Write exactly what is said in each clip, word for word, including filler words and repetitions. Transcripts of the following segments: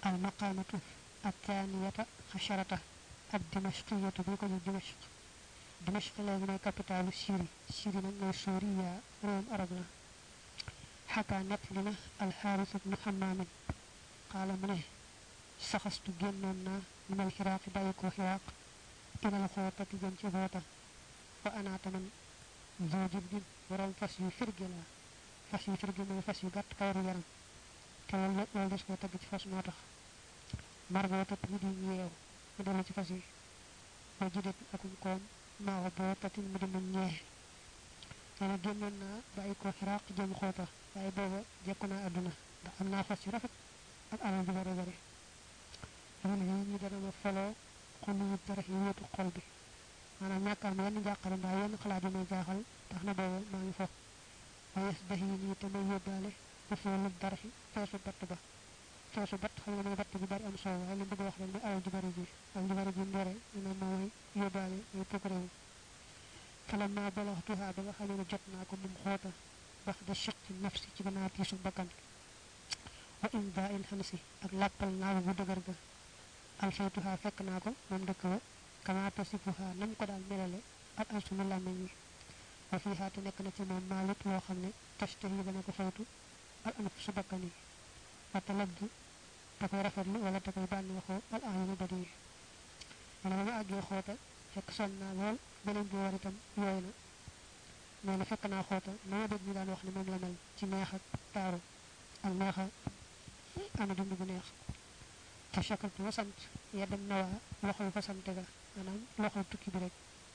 المقامة الثانية عشرة الدمشقية بيكون دمشق دمشق لازم كابيتال سوري سوري من سوريا روم أربنا حكى نتلنا الحارث بن حمام قال منه سخست جننا من الحراق بايكو حراق إلى الخوطة جنش غوطة وأنا تمن ذو جبد ورم فسي فرجلا فسي فرجلا فسي قط كور يرم تولد ولدس غوطة جت فس موتخ مرغوطة بدي نيو مدلة فسي وجدت أكم كوم ما غبوطة مدن نيه أنا جننا بايكو حراق جم خوطة باي بوبا جكنا أدنا دا أمنا فسي رفت ak alal ju bari bari man yi ñu dara ma folo xunu dara yi wetu xol bi manam ñakal ma yenn jàqale mbaa yenn xalaat yu may jaaxal tax na boobu maa ngi fof wayes dahi ni te may yóbbaale bu foolu dara fi feesu batt ba feesu batt xam nga ne batt bi bari am soow waaye li bëgg wax rek ni alal ju bari ji alal ju bari ji ndore ñu mooy yóbbaale muy pokre fala ma balaxtuha ba nga xam ne jot naa ko mum xoota bax da shiqi nafsi ci gannaaw tiisu bakkan wa inda il hamsi ak lappal naaw bu dëgër ga alfaytuha fekk naa ko moom dëkk ba kama tasifuha nam ko daal melale ak ansuma làmmeñ yi wa fiha te nekk na ci moom maalit loo xam ne tashtahi dana ko faytu al anfu su bakkan yi wa talabdu da koy rafetlu wala da koy bànni waxoo al ayinu badi yi wala ba ma àggee xoota fekk sonn naa lool beneen bi war itam yooy na nee na fekk naa xoota na ma dégg ñu daan wax ne moom la mel ci neex ak taaru ak neex a ana dund bu neex fa shakartu wa sant yadam nawa loxol fa sant ga manam loxol tukki bi rek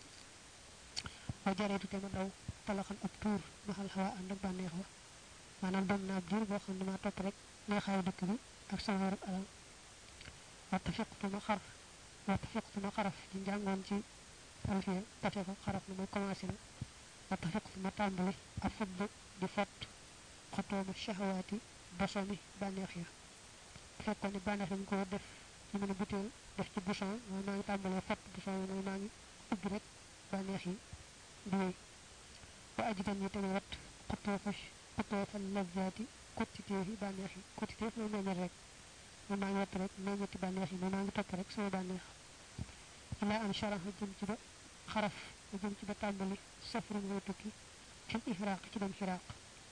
wa jareetu te ma daw talaxan ab tour maxal xawa ànd ak bànneex wa manam dem naa diir boo xam ne ma topp rek neexaayu dëkk bi ak sama warab alal wa tafiqtu ma xar wa tafiqtu ma xaraf ci njàngoon ci alfiya tafiqa xaraf na mooy commencé na wa tafiqtu ma tàmbali ak fudd di fott xotooma shahawaati bosomi bànneex ya fekkoon ne bànneex dañ ko def ci mën a butéel def ci bouchon mooy maa ngi tàmbalee fott bouchon yi mooy maa ngi ubbi rek bànneex yi di wéy wa ajitan yi tamit wat xotoo fa xotoo fa lazzaati kottiteef yi bànneex yi kottiteef mooy meññet rek mooy maa ngi wat rek meññeti bànneex yi mooy maa ngi topp rek sama bànneex ila an sharax jëm ci ba xaraf jëm ci ba tàmbali safrun way tukki fil ihraq ci dem xiraaq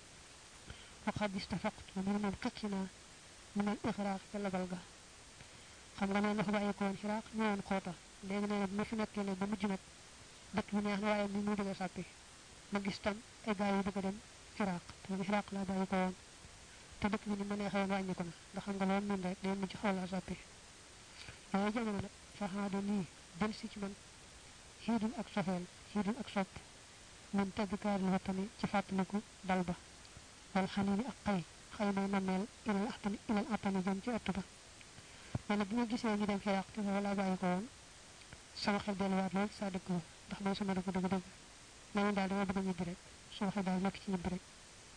وقد استفقت من القكنا من الإخراق كالبلغة xam nga ne fa baye ko xiraaq ñoon xota legi ne ma fi nekké ne ba mujj nak dëkk bi neex na waaye ni mu dëgg sàppi ma gis tam ay gaay yu bëgg dem xiraaq te xiraaq la baye ko woon te dëkk bi ni ma neexee wàññi ko na ndax xam nga loolu min rek day mujj xawla sàppi waaye jamono nag fa haada nii del si ci man xiidul ak sofeel xiidul ak sopp min tadkaar li watani ci fàttaliku dal ba wal xanini ak xay xay may nameel ilal atani ilal atani jëm ci ëtt ba wala bu ma gisee ñu dem xiraq te wala bàyyi ko woon sama xel delluwaat lool sa dëkk ba ndax mooy sama dëkk dëgg dëgg nañu daal dama bëgg ñibbi rek sama xel daal nekk ci ñibbi rek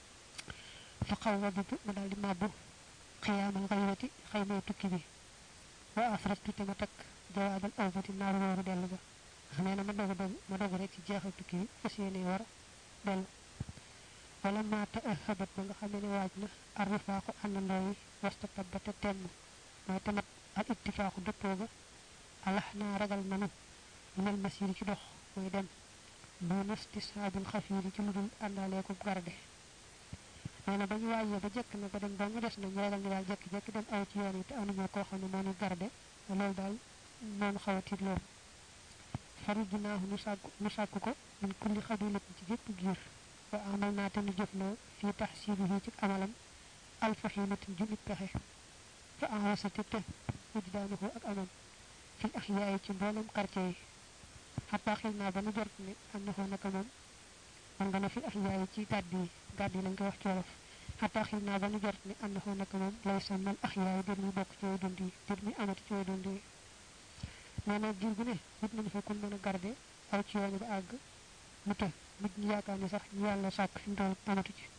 fa xaw waditu ma daal di màbbu xiyaamal xaywati xay may tukki bi wa afrastu te ma takk jawaabal awbati naaru wooru dellu ba nee na ma dogu dogu ma dogu rek ci jeexal tukki bi fas yéene war dellu wala ma ta'ahabat ba nga xamé ne waaj na arifaqu àndandoo yi wasta tabbata temm mooy tamat al ittifaqu dëppoo ga alahna ragal nanu minal masiri ci dox mooy dem bonus tisaabil xafiiri ci lu dul àndalee ko garde nee na ba ñu waajee ba jekk na ba dem ba mu des na ñu ragal ñu daal jekki-jekki dem aw ci yoon yi te anuñoo koo xam ne moo ñu garde loolu daal noonu xaw a tiit loolu farijnaahu nu sàkku nu sàkku ko min kulli xabilatin ci gépp giir wa amal naa te nu jëfloo fii taxsiilihi ci amalam alfaxiinatin junni pexe fa awasati te wujdaanahu ak amam fil axyaay ci mboolem quartier yi xataa xil naa ba nu jort ne annahu naka moom man nga ne fil axyaay ci gàdd yi gàdd yi lañ koy wax ci wolof xataa xil naa ba nu jort ne annahu naka moom lay sàmmal axyaay dir muy bokk ci way dund yi dir muy amati ci way dund yi nee na giir gu ne wut nañu fa kun mën a garde aw ci yoon ba àgg mu të mujj ñu yaakaar ne sax ñu yàlla sàkk fi mu toll amatu ci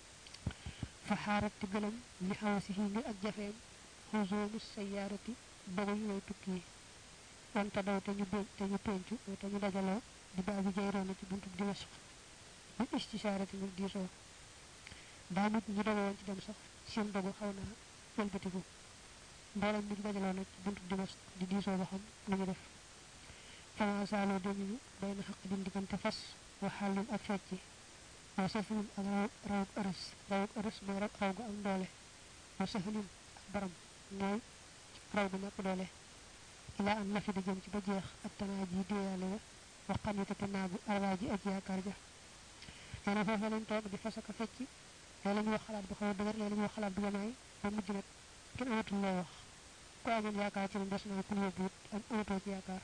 fa xaarat te gëlam li xawa si ngir ak jafeem xosoomu sayaarati dogu yu way tukki yi wante daw te ñu bëj te ñu pencu te ñu dajaloo di baabi jayroona ci buntu Dimashq bu istishaarati ngir diisoo daa nit ñu dogoon ci dem sax seen dogu xaw naa wëlbatiku mboolem nit dajaloo nag ci buntu Dimask di diisoo ba xam lu ñu def fama saaloo dañuñu bay na xaq din diggante fas wa xàllin ak fecci wa saflin ak raw rawuk ërës rawuk ërës mooy raw raw gu am doole wa sahlin ak baram mooy raw gu ñàkk doole ilaa am nafi di jëm ci ba jeex ak tanaa ji déeyaale wa waxan yi te naagu arwaa ji ak yaakaar ja nee na foofa lañ toog di fas ak a fecci léeg la ñu wax xalaat bu xaw a dëgër léeg la ñu wax xalaat bu yamaay ba mujj nag kenn amatul loo wax ku amoon yaakaar ci ne des naa ku yóbbu it am amatoo ci yaakaar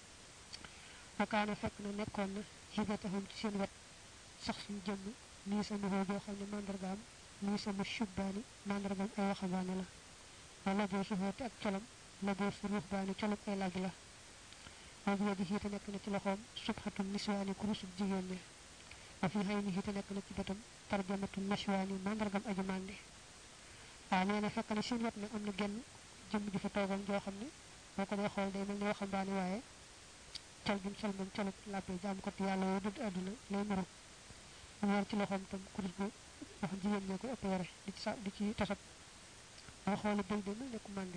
wakaana fekk na nekkoon na xibatahum ci seen wet sax suñ jëmm nii sama xoo joo xam ne mandargaam nii sama shubbaani mandargaam ay waxambaane la wala boo su xoote ak colam la boo su ruux baani colum ay laaj la wa bi yadihi te nekk na ci loxoom subhatum niswaani kurusub jigéen ña wa fi haynihi te nekk na ci bëtam tarjamatum nashwaani mandargam aju màndi waaw nee na fekk na seen wet nag am na genn jëmm ji fa toogoon joo xam ne boo ko dee xool day mel ni waxambaane waaye col gi mu sol moom colub làbbe jaam ko yàlla woo dëdd àdduna lay nuru mu yor ci loxoom tam kurus bu wax jigéen ñee ko ëpp yore di ci sa di ci tasab boo xoole bëy de mel ne ku màndi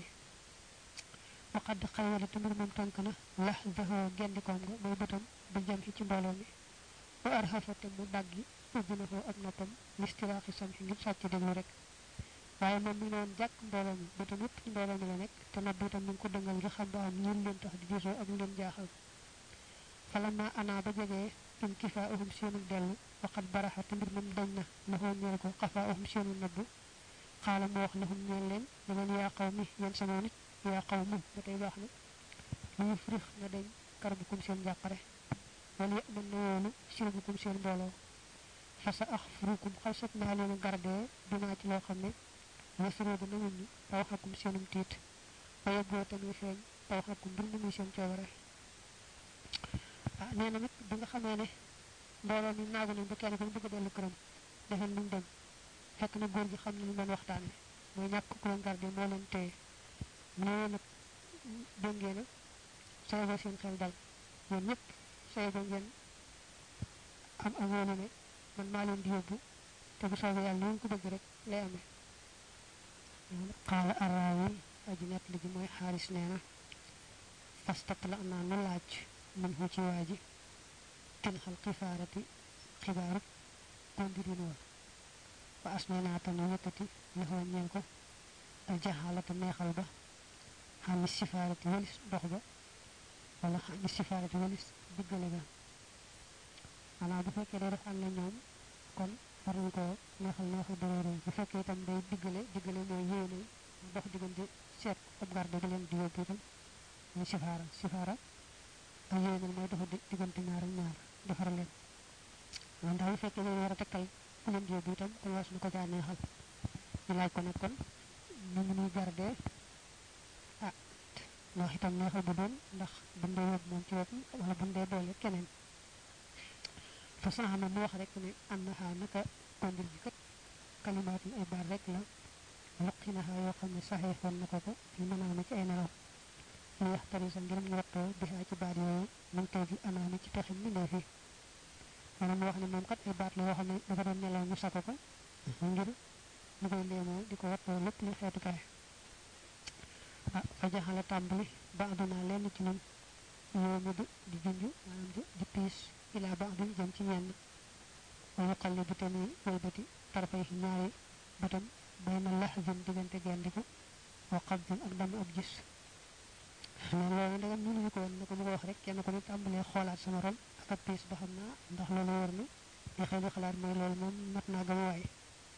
waxadd xaywali te mbir moom tànk na lax daxoo gendikoom nga mooy bëtam bu jam ci mbooloo mi wa arxafa te mu dàggi ubbi na foo ak noppam listiraaxi sam xi ngir sàcc déglu rek waaye moom mi noon jàkk mbooloo mi bëtam yëpp ci mbooloo mi la nekk te nopp itam mi ngi ko dëngal nga xam ba am ñun leen tax di diisoo ak ñu leen jaaxal falama ana ba jegee in kifaa uhum seenu dellu waxat baraxa te mbir moom dañ na laxoo ñeel ko xafaa uhum seenu nabbu xaala mu wax lahum ñeel leen ne leen yaa xaw mi yéen sama nit yaa xaw mu ba tey baax na lu ñu frix na dañ karbukum seen jàqare wala mën na woonu sirbukum seen mbooloo fasa ax furukum xalsat naa leen gardee dinaa ci loo xam ne wasiroo dana wuññi taw xakum seenum tiit ba yóbboo tamit feeñ taw xakum mbir mu muy seen coobare ah nee na nag bi nga xamee ne mbooloo mi naagu nañ ba kenn ko bëgg a dellu këram defal luñ dem fekk na góor gi xam ne lu doon waxtaane mooy ñàkk ku leen garde moo leen téye mu ne nag déngee na sayba seen xel dal yéen ñëpp sayba ngeen am ak wóolu ne man maa leen di yóbbu te bu soobee yàlla lu ko bëgg rek lay amee xaala araawi aji nett li ji mooy xaaris nee na fastat la naa nu laaj man fu ci waa ji tin xal xifaarati xibaaru kondirin wa wa asme naa tanu yëkkati laxoo ñeel ko al jaxaalata neexal ba xamis sifaarati walis dox ba wala xamis sifaarati walis diggale ga maanaam bu fekkee day def ànd la ñoom kon war nañ ko neexal neexal bu réeréy bu fekkee itam day diggale diggale mooy yéene dox diggante seet ab garde di leen di yóbbu itam muy sifaara sifaara ak yéene mooy dox diggante ñaar ak ñaar defar leen man daal bu fekkee day war a tekkal ku leen di yóbbu itam kon was na ko caa neexal ñu laaj ko nag kon ñu ngi nuy garde ah ndax itam neexal bu doon ndax buñ dee yóbbu moom ci boppam wala buñ dee boole keneen fa saxama mu wax rek ne annaha naka kondir ji kat kalimaatul ay baat rek la luqinaha yoo xam ne saxeefoon na ko ko fi manaama ci ay nelaw li yaxtari sa ngir mu wattoo bisaa ci baat yooyu mun tey ji anaami ci pexim mi ndee fi maanaam mu wax ne moom kat ay baat la yoo xam ne dafa doon nelaw ñu sako ko ngir mu koy léemoo di ko wattoo lépp li xeetu kaay ah fa jaxala tàmbali ba aduna lenn ci ñun yoo mu di junj maanaam di di piis ilaa ba adun jëm ci ñenn wa yuqalli bu te muy wëlbati tarfay fi ñaari bëtam bay na laxzin diggante gendiku wa qabdin ak damm ab gis mais loolu ndegam ñu ñu ko woon na ko mu ko wax rek kenn ko ne tàmbalee xoolaat sama ron ak ab piis ba xam naa ndax loolu war na li xëy di xalaat mooy loolu moom mat naa gëm waay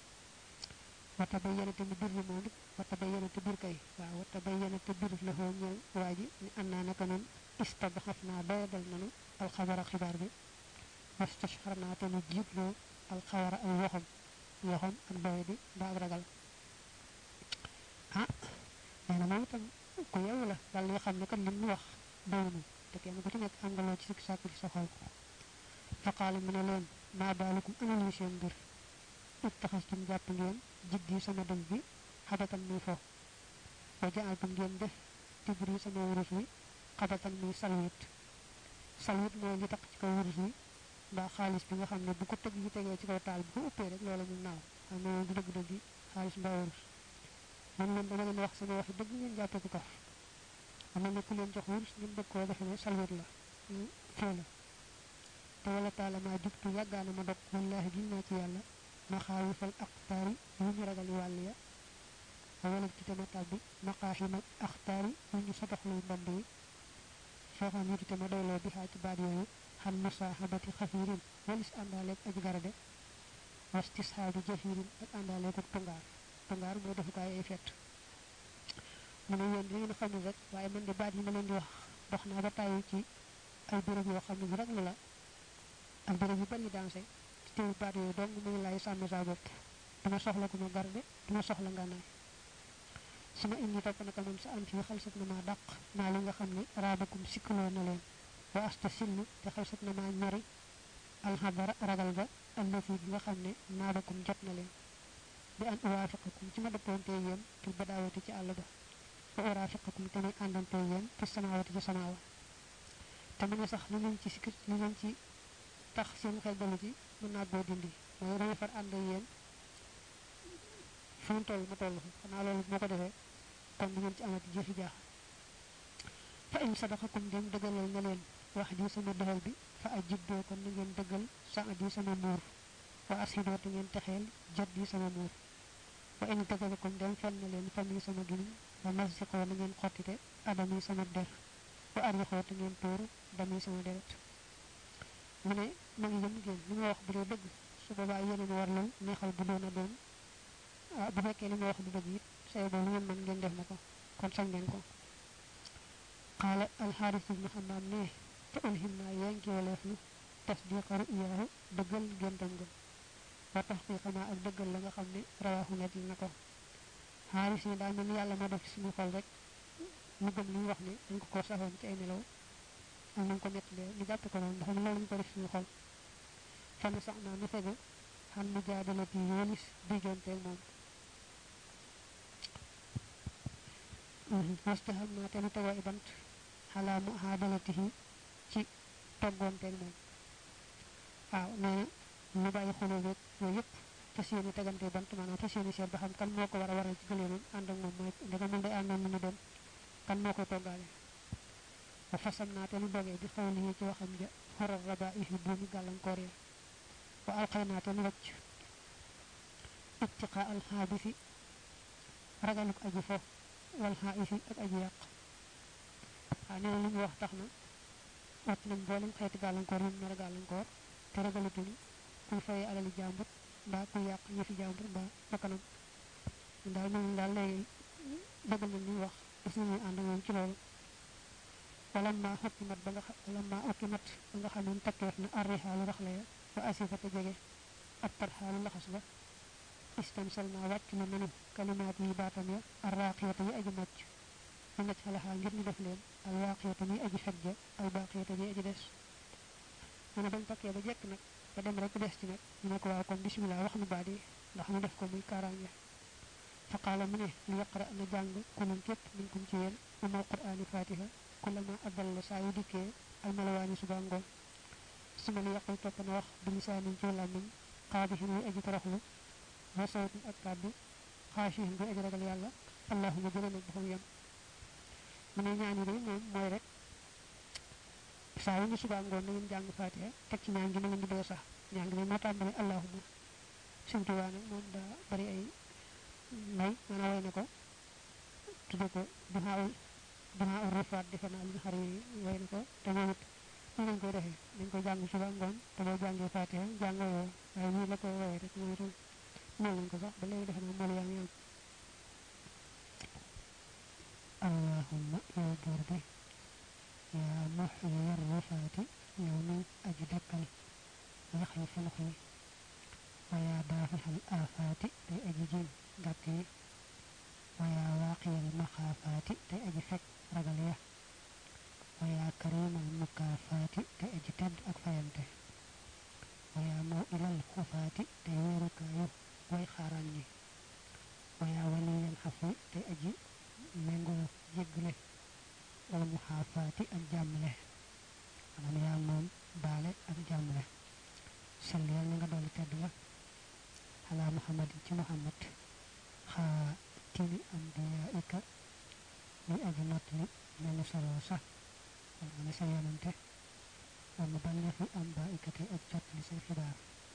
wata bay yenate mu bir moom it wata bay yenate bir kay waaw wata bay yenate bir la xoo ñëw waa ji ni an naa naka noonu istabaxaf naa doyadal nanu alxabara xibaar bi wastashxar naa te nu jiitloo alxawara ay yoxam yoxam ak doye di mbaa ak ragal ah nee na moom itam ku yeewu la daal li xam ne kat lim ñu wax doyunu te kenn ku ci nekk àngaloo ci sikki sàkk ci sa xol faqaala mu ne leen maa baalukum ana luy seen mbir ittaxastum jàpp ngeen jiddi sama dëj bi xabatan muy fo wa jaaltum ngeen def tibri sama wurus wi xabatan muy salwit salwit mooy li tax ci kaw wurus wi mbaa xaalis bi nga xam ne bu ko tëg yi tegee ci kaw taal bu ko ëppee rek loola mu naaw xam ne du dëgg-dëgg xaalis mbaa wurus man leen dama leen wax sama waxi dëgg ngeen jàppe ko kaf am na ku leen jox wurus ngeen bëgg koo defe ne salwit la foo la te wala taala maa jubtu yàggaana ma dog wallaahi giñ naa ci yàlla ma xaawifal aqtaari yu ñu ragal wàll ya wala ci tema tàbbi maqaaximal axtaari yu ñu sotoxluy mband yi soo xam yitite ma doyloo bi xaa ci baat yooyu xam musaaxabati xafiirin walis àndaaleeg aji garade wastisxaabi jafiirin ak àndaaleeg ak tungaar tungaar mooy defukaay ay fett mu ne yéen da ngeen xamul rek waaye man de baat yi ma leen di wax dox naa ba tàyyi ci ay béréb yoo xam ne rek la ak béréb yu bari dansé ci teewu baat yooyu dong mu ngi laay sàmm saa bopp duma soxla ku ma garde duma soxla ngànnaay su ma indi topp naka man sa am fii xalsat na maa dàq maa li nga xam ne raabakum sikkaloo na leen wa asta sillu te xalsat na maa ñori alxabara ragal ga allafi gi nga xam ne naabakum jot na leen bi an uwaafiqakum ci ma dëppoontee yéen fil badaawati ci àll ba wa uraafiqakum te muy àndantee yéen fi samaawati ci samaawa te mu ne sax li leen ci sikki li leen ci tax seen xel dalu ci mën naa boo dindi mooy damay far ànd ak yéen fu mu toll ma toll fa xanaa loolu moo ko defee kon du ngeen ci amati jëfi jaax fa in sadaqakum dem dëggalal na leen wax di sama doxal bi fa ajiboo kon na ngeen dëggal sa di sama muur wa asidoo te ngeen texeel jot di sama muur wa in dëggalakum dem fen na leen fan yi sama giniñ wa masiqoo na ngeen xottite adam yi sama der wa arixoo te ngeen tuur dam yi sama deret mu ne ma ngi yëm ngeen li ma wax bu dee dëgg su boobaa yéen a war lool neexal bu doon a doon ah bu fekkee li ma wax du dëgg it say boo lu ngeen mën ngeen def na ko kon sañ ngeen ko qaala alxaaris ibnu xammaam ne fa ulhim naa yenki waleef nu tasdiqa ru'yaahu dëggal géntam ga wa taxqiqa ma ak dëggal la nga xam ne rawaahu net li na ko xaaris ne daa mel ni yàlla ma def ci suñu xol rek mu gëm li ñu wax ne dañ ko koo saxoon ci ay nelaw am nañ ko nettalee ñu jàpp ko noonu ndax loolu lañ ko def suñu xol fan sax naa nu fegu xam mu jaadalati yoolis digganteeg moom wastaham naa te nu tegoo i bant xalaa mu haadalatihi ci toggoonteeg moom waaw nee na ñu bàyyi xuloo beeg yooyu yëpp fas yéene tegante bant maanaam fas yéene seet ba xam kan moo ko war a waral ci gëleemam ànd ak moom mooy ndega mën day àndoon mu ñu doon kan moo koy toggaale wa fasam naa te nu dogee bi xaw lii ci waxam ja xoral raba ihi buumi gàllankoor ya wa alxay naa te nu wacc ittiqa alxaabisi ragaluk aji fo wal xaayisi ak aji yàq waaw nee na li ñu wax tax na wat nañ mboolem xeeti gàllankoor yi mu nar a gàllankoor te ragalatuñu kuy fayee alali jàmbur mbaa kuy yàq ñëfi jàmbur mbaa bakkanam daal moom daal léegi dëggal nañ li ñu wax gis nañu ànd moom ci loolu wala maa xokki mat ba nga xam wala maa okki mat ba nga xam ne takkeef na arrixaalu raxla ya wa asifata jege ak tarxaalu laxas ba istamsal naa wàcc na nanu kalimaat yi baatam ya arraqiyata yi aji màcc ñu naj xalaxaa ngir ñu def leen alwaqiyata yi aji feg ja albaqiyata yi aji des mu ne bañ takkee ba jekk nag ba dem rek des ci nag ñu ne ko waaw kon bismillah wax nu baat yi ndax ñu def ko muy kaaraange fa qaala mu ne li yaqra na jàng kulun képp min kum ci yéen umal qur'aani fatiha kullama addal la saa yu dikkee almalawaani suba ngoon suma li yaqul topp na wax bi lisaanin ci làmmiñ qaadihin wi aji toroxlu wa sawtin ak kàddu xaashihin bi aji ragal yàlla allahuma jëlee nag ba yem mu ne ñaan yi de moom mooy rek saa yu ñu suba ngoon na ngeen jàng fatiha teg ci ñaan gi na ngeen di doo sax ñaan gi ne moo tàmbale allahuma Sëñ Tuubaa nag moom daa bari ay may maanaam way na ko tudde ko duhaawul duhaawul rifaat defe naa li xar yi way na ko te moom it ñu lañ koy defee dañ koy jàng suba ngoon te boo jàngee fatiha jàng woo waaye nii la ko woowee rek moom itam ñëw nañ ko sax ba léegi defe naa mool yaa ngi am allahumma yow buur bi yaa muxyi rifaati yow mi aji dekkal yax yi funux yi wa yaa daafixal aafaati day aji jiñ gàkk yi wa yaa waaqiyal maxaafaati day aji fekk ragal ya wa yaa karimal mukaafaati day aji tedd ak fayante wa yaa moo ilal xufaati day wéerukaayu way xaaraan ñi wa yaa waliyal xafi day aji méngoo jéggale wala muxaafaati ak jàmmle maanaam yaa moom baale ak jàmmle salli yàlla nga dolli tedd nga ala muhammadin ci muhammad xaa timi am aji mottali nañu soloo sax wala ne sa yonante wala balleexi am ba ikate ak jottali say xibaar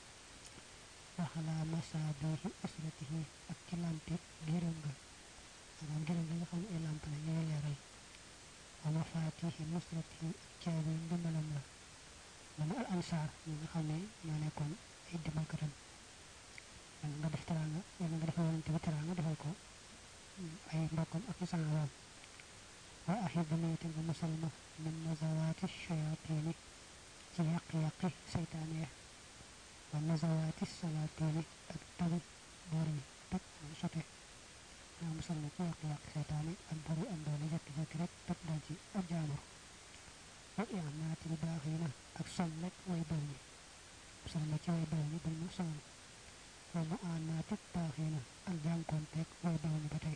waxalaa masaabihi usratihi ak ci lampi giram nga maanaam giram nga nga xam ne ay lamp la ñooy leeral wa mafaatihi nusratihi ak caabi ndimbalam la dana al ansaar ñi nga xam ne ñoo nekkoon ay dimbalkatam wala nga def teraanga wala nga defal yonante bi teraanga defal ko ay mbokkam ak saxaabaam wa ahibni te nga musal ma min nazawaati shayaatini ci yàq-yàqi seytaane ya wa nazawaati salaatini ak tabi boor yi tëj mooy sote nga musal ma ci yàq-yàqi seytaane ak bari am doole jekki-jekki rek tëj dal ci ab jaamur wa i'naatil baaxiina ak som rek way baw ñi musal ma ci way baw ñi buñ ma sonal wa mu'aanaati baaxiina ak jànkoonteeg way baw ñi ba tey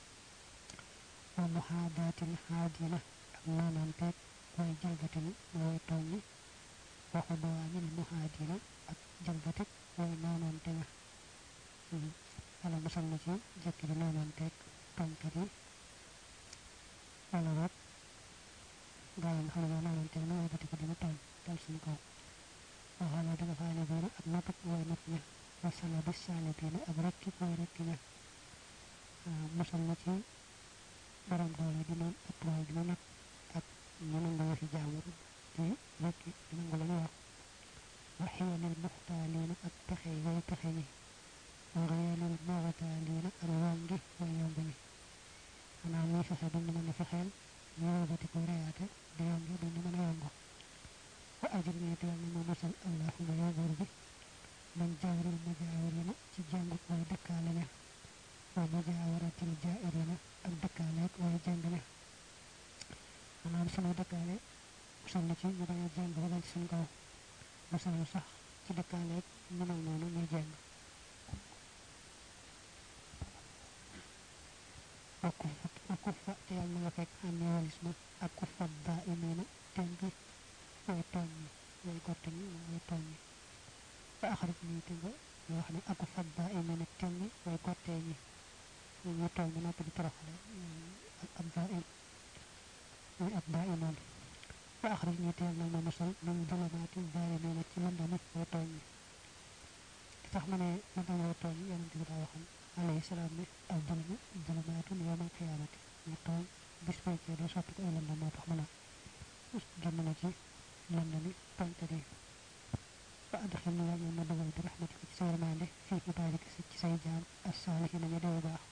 wa muhaadaatil haadiina ak noonanteeg way jalgati ñi way tooñ ñi wa xudwaanil muhaadiina ak jalgatik way noonante ña wala musal na ci jekki di noonanteeg tooñkat yi wala boog gaa yi nga xam ne ñoo noonanteeg na way bati ko dina tooñ dal suñu kaw waxala danga faale biina ak notuk way not ña wa salabi saalibiina ak rekki way rekki ña musal na ci borom doole di noon ak doole dina nag ak ñu nangu yëfi jaamur di rekki di nangu la ñu wax wa xiyanil muxtaaliina ak pexe way pexe ñi wa xayanil muxtaaliina ak yongi way yomb ñi xanaa ñuy fexe duñ mën a fexeel ñu wëlbati ko reyaate di yongi duñ mën a yongo wa ajir nii te yàlla ma musal allahuma yow buur bi man jaawril mujaawirina ci jàngut way dëkkaale ña wa mujaawaratil jaairina ak dëkkaaleeg way jàng ña maanaam sunu dëkkaale musal na ci ñu bañ a jàng ba dal ci suñ kaw musal na sax ci dëkkaaleeg ñu mel noonu ñuy jàng wa kuffa wa kuffa te yàlla na nga fekk xam ne walis ma ak kuffa daa imiina tënk way tooñ ñi way gotte ñi way tooñ ñi ba axarit nii te nga yoo xam ne ak kuffa daa imiina tënk way gottee ñi ñu tooñ ba noppi di toroxale ak ab daa im muy ab daa imoon ba axarit nii te yàlla na ma musal min dulumaati zaalimiina ci lëndami way tooñ ñi tax ma ne lëndami way tooñ ñi yonent bi daa waxoon alayhi salaam ne al dulmu dulumaatun yawmal qiyaamati ñu tooñ bis pencee doo soppi ko ay lëndam moo tax mu ne génn na ci lëndami tooñkat yi fa adxil ni yàlla ma dugal bi raxmatika ci sa yërmande fii ibaadika ci say jaam as-saalihiina ñu dee baax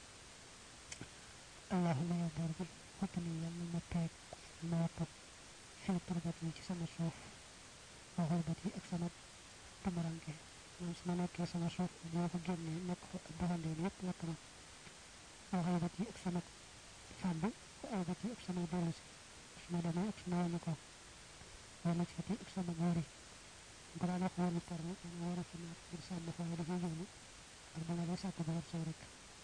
allahuma yow boor bi xopp ni yàlla ma peeg ma wattu fii turbat yi ci sama suuf wa xurbat yi ak sama tumuranke moom su ma nekkee sama suuf boo ko génnee nekk fa ak doxandeen yëpp lakk na wa xaybat yi ak sama fàdd wa aybat yi ak sama dellu si su ma demee ak su ma wàññi ko wa najfat yi ak sama wóori bu daan wax wóori tar nag dana wóori fa naat ngir sàmm fa waaye dafay jublu ak ba nga dee sàkk ba war soo rek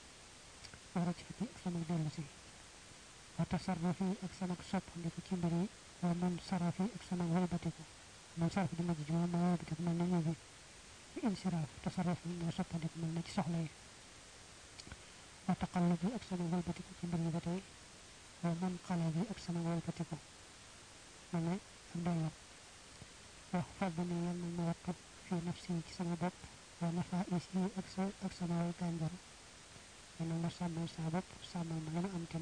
wa najfat yi ak sama dellu si wa tasarruf yi ak sama soppandiku ci mbir yi wa mun saraf yi ak sama wëlbatiku mun saraf di mujj ji moom moo wëlbatiku mel na ñëw bi fi insiraaf tasarruf yi moo soppandiku mel na ci soxla yi wa taqallub yi ak sama wëlbatiku ci mbir yi ba tey wa mun qalab yi ak sama wëlbatiku mel ne ak delloo wax fàdd ne yal na ma wattu fii nafsi ci sama bopp wa nafa is yi ak sa ak sama way gànjar yal na ma sàmmal sama bopp sàmmal ma la ma am tam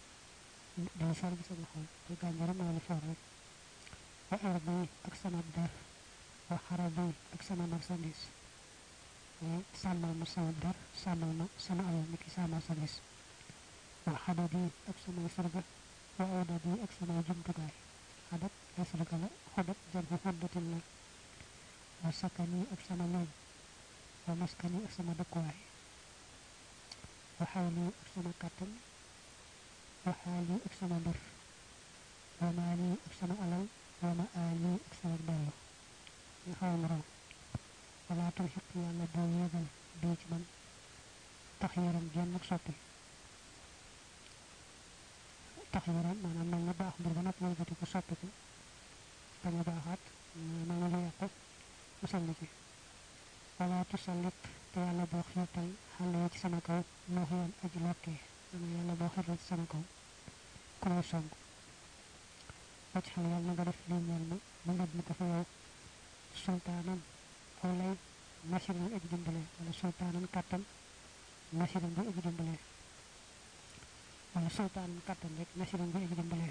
day sar gi sama xol te gànjar moo la for rek wa ardi ak sama der wa xarabi ak sama marchandise sàmmal ma sama der sàmmal ma sama alal ni ki sama marchandise wa xadadi ak samay sarga wa awdadi ak samay jumtukaay xadat ay sarga la xodat jar bu xoddatin la wa sakani ak sama néeg wa maskani ak sama dëkkuwaay wa xawli ak sama kàttan wa xaali ak sama mbir wa maali ak sama alal wa ma aali ak sama dellu nga xaw ma raw wala tulxiq yàlla boo yéegal bii ci man tax yaram genn ak soppi tax yaram maanaam mel na baax mbir ba noppi wëlbati ko soppi ko bañ a baaxaat mel na lu yàqu musal na ci wala tusallit te yàlla boo xiirtal xale yi ci sama kaw noo xiyan aji lokkee maanaam yàlla boo xiirtal ci sama kaw ku lay song wacc xal yàlla nga def li ñeel ma ma ngab ni ko fa yow sultaanan aw lay nasiran aji dimbale wala sultaanan kàttan nasiran bi aji dimbale wala sultaanan kàttan rek nasiran bi aji dimbale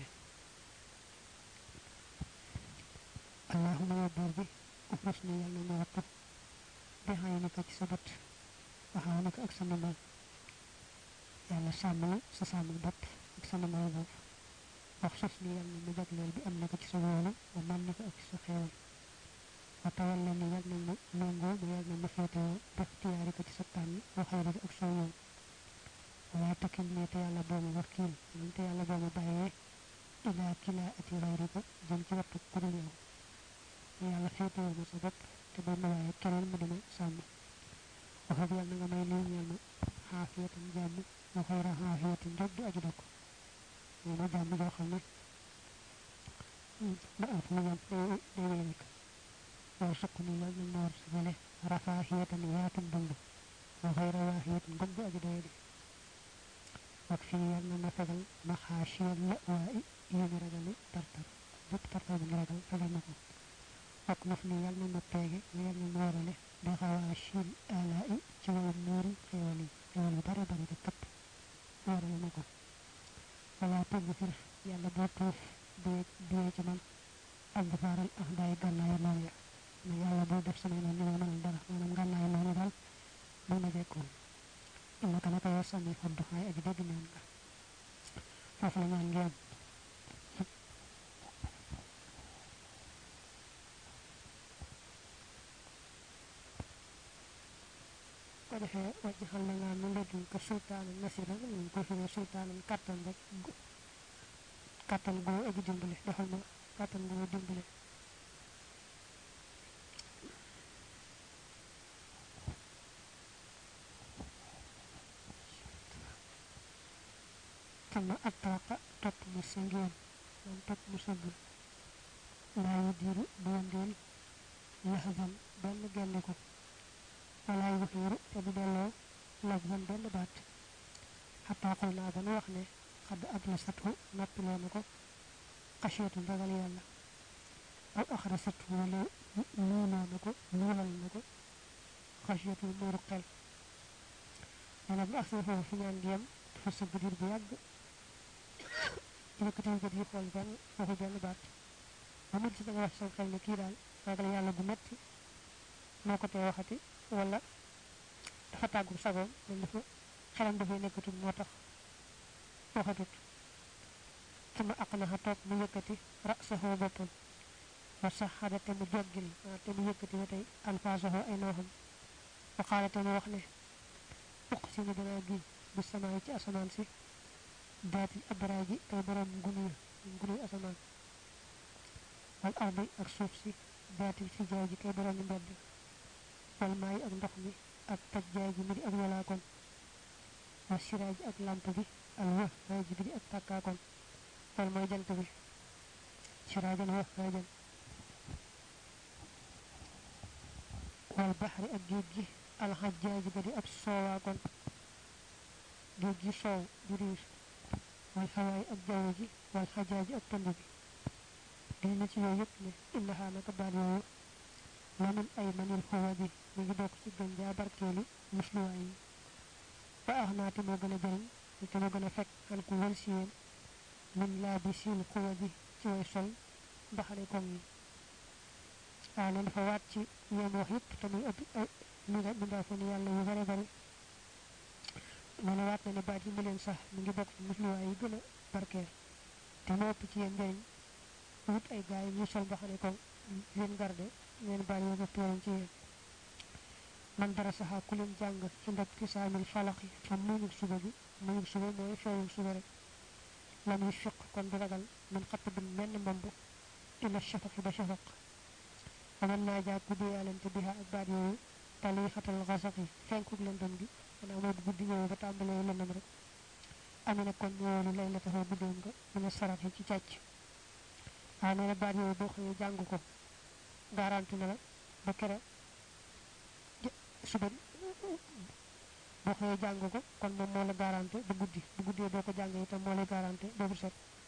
allahumma ya buur bi ufus ni yàlla na wattu bi xay naka ci sa bët waxaaw naka ak sa ndimbal yàlla sàmm la sa sàmm bopp ak sa ndimbal bopp wax sos ni yàlla ma jagleel bi am naka ci sa wóolu wa man naka ak ci sa xeewal wa tawal la ni yàlla na nangoo ba yàlla na féetewoo def tiyaari ko ci sa tànn wa xayri ak sa yoon wala takil ne te yàlla boo ma wakiil man te yàlla boo ma bàyyee ilaa kilaa ati xayri ko jëm ci wattu ku dul yow yàlla féetewoo ma sa bopp te boo ma waaye keneen mu dama sàmm waxab yàlla nga may lii ñeel ma xaafiyatan jàmm wa xayra xaafiyatin rek du aju dokk nee na jàmm joo xam ne ba am fu mu yem day day wéy rek war sukk ni yàlla na war sa fele rafaaxiyatan yaatum dund wa xayra waaxiyatan gog du aju doye di wak fii yàlla na fegal ma xaasiyal la waa i yéeni ragale tartar bépp tartar bi nga ragal fegal na ko wak naf ni yàlla na peege ma yàlla na warale bi xawaashil ala i ci wayu muuri xéewal yi xéewal yu bare bare rek këpp warale na ko wala tëgg fir yàlla boo tuuf biyee biyee ci man ak dafaaral ah daay gànnaayu noonu ya ne yàlla boo def samay noonu ñu ma mënal dara maanaam gànnaayu noonu daal boo ma jekkoon innaka naka yow sànni xodd xaay aji dégg ñaan nga foofu la ñaan ngi am ko defee wàcc xal na ngaa mu ndedduñ ko sultaana nasira ñu ko firee sultaana kàttan rek kàttan goo aji dimbale defal ma kàttan goo dimbale sama attaqa topp mu sangeen man topp mu sëgg laa yu diiru du wandeel laxaban benn gendiku walaay waxiiru te du delloo lafzan benn baat xataa xul naa ba nu wax ne xadd ab la sathu nappiloo na ko xasiyatu ragal yàlla aw axra sathu wala luuloo na ko luulal na ko xasiyatu muuru xel dana bu agsee foofu fi ñaan gi yam dafa sëgg diir bu yàgg yëkkatiw bët yi xool benn waxu benn baat ba mujj da nga wax sam xel ne kii daal ragal yàlla bu metti moo ko tee waxati wala dafa tàggu sagoom man dafa xelam dafay nekkatul moo tax waxatut sama aq naxa toog mu yëkkati rasaxoo boppam wa sax xada te mu joggil te mu yëkkati ba tey alfaasaxoo ay nooxam wa xaala te mu wax ne uq si ni danaa giñ bu samaay ci asamaan si daatil abraaji tey borom ngunuy ngunuy asamaan wal ardi ak suuf si daatil fijaay ji tey borom mbedd wal maay ak ndox mi ak tajjaay ji mi di ak walaakoon wa siraaj ak lamp bi al wëh raaji bi di ak tàkkaakoon wal mooy jant bi siraajan wëh raajan wal baxri ak géej gi al xajjaay ji ba di ab soowaakoon géej gi soow di riir wal xawaay ak jaww ji wal xajjaay ji ak tënd bi di na ci yooyu yëpp ne innahaa naka baat yooyu la min ay manil xuwa bi mi ngi bokk ci gën jaa barkeelu musluwaay yi ba ax naa te moo gën a jëriñ te moo gën a fekk xan ku wël si yéen min laa bi siin xuwa bi ci way sol mbaxane koŋ yi waaw ne dafa waat ci yéen wax yëpp te muy ëpp ay mi nga bindaa fa ni yàlla yu bare bare loolu waat na ne baat yi mu leen sax mi ngi bokk ci musluwaay yi gën a barkeel te moo ëpp ci yéen njëriñ wut ay gaay yi ñu sol mbaxane koŋ leen garde leen baal yoo ëpp yoon ci yéen man dara saxaa ku leen jàng ci ndab ci saamil falaxi fa muñug suba bi muñug suba mooy feeñug suba rek la muy fiq kon du ragal man xatt bin menn mbamb ila shafaqi ba shafaq aman naa jaa ku diyaalante biha ak baat yooyu tali xatal xasaqi fenkug lëndëm gi xanaa moo guddi ñëw ba tàmbalee lëndëm rek amina kon ñëwoonu lay la taxaw guddoom nga mu ne saraxi ci càcc waaw nee na baat yooyu boo xëyee jàng ko garanti na la ba kera suba boo xëyee jàng ko kon moom moo la garanti ba guddi bu guddee boo ko jàngee itam moo lay garanti ba bu set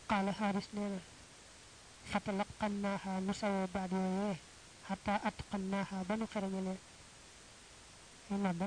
qaala xaaris nee na fatalaqannaaha nu sawoo baat yooyee xataa atqannaaha ba nu xerañale nodda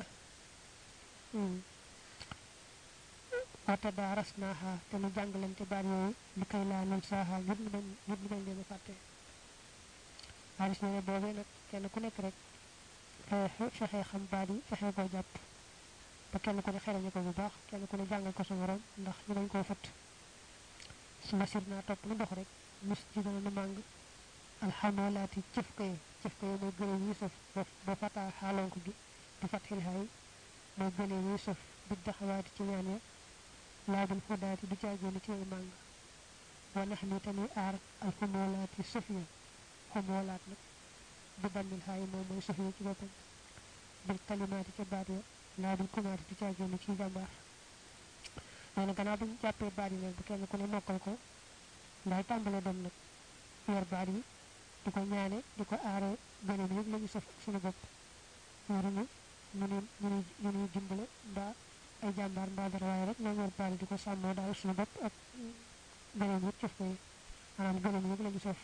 wata daarasnaaha te nu jàngalante baat yooyu li koy laa nun saaha ngir mu bañ ngir mu bañ leen a fàtte xaaris nee na boobee nag kenn ku nekk rek fexe fexe xam baat yi fexe koo jàpp ba kenn ku ne xerañe ko bu baax kenn ku ne jàngal ko sa morom ndax ñu bañ koo fëtt su ma sir naa topp nu dox rek mus ji dana nu màng alxamolaati cëf ko yi cëf ko yi mooy gëlee yi sëf ba fataa xaalonk gi di fat xil xaay mooy gëlee yi sëf bi daxawaati ci ñaan ya laabul xudaati du caagéeni ci ay màng wa nax ni tanuy aar alxamolaati sëf ya xamolaat nag bi bannil xaay moom mooy sëf ya ci boppam bil kalimaati ca baat ya laabul kumaati du caagéeni ci jàmbaar nee na gannaaw bañ jàppee baat yi nag bu kenn ku ne mokkal ko ndaay tàmbale dem nag yor baat yi di ko ñaane di ko aare gënam yëpp la ñu saf suñu bopp yoruñu ñu ne ñu ne ñu ne dimbale mbaa ay jàmbaar mbaa dara waaye rek ñoo yor baat yi di ko sàmmoo daal suñu bopp ak gënam yëpp cëf ko yi maanaam gënam yëpp la ñu saf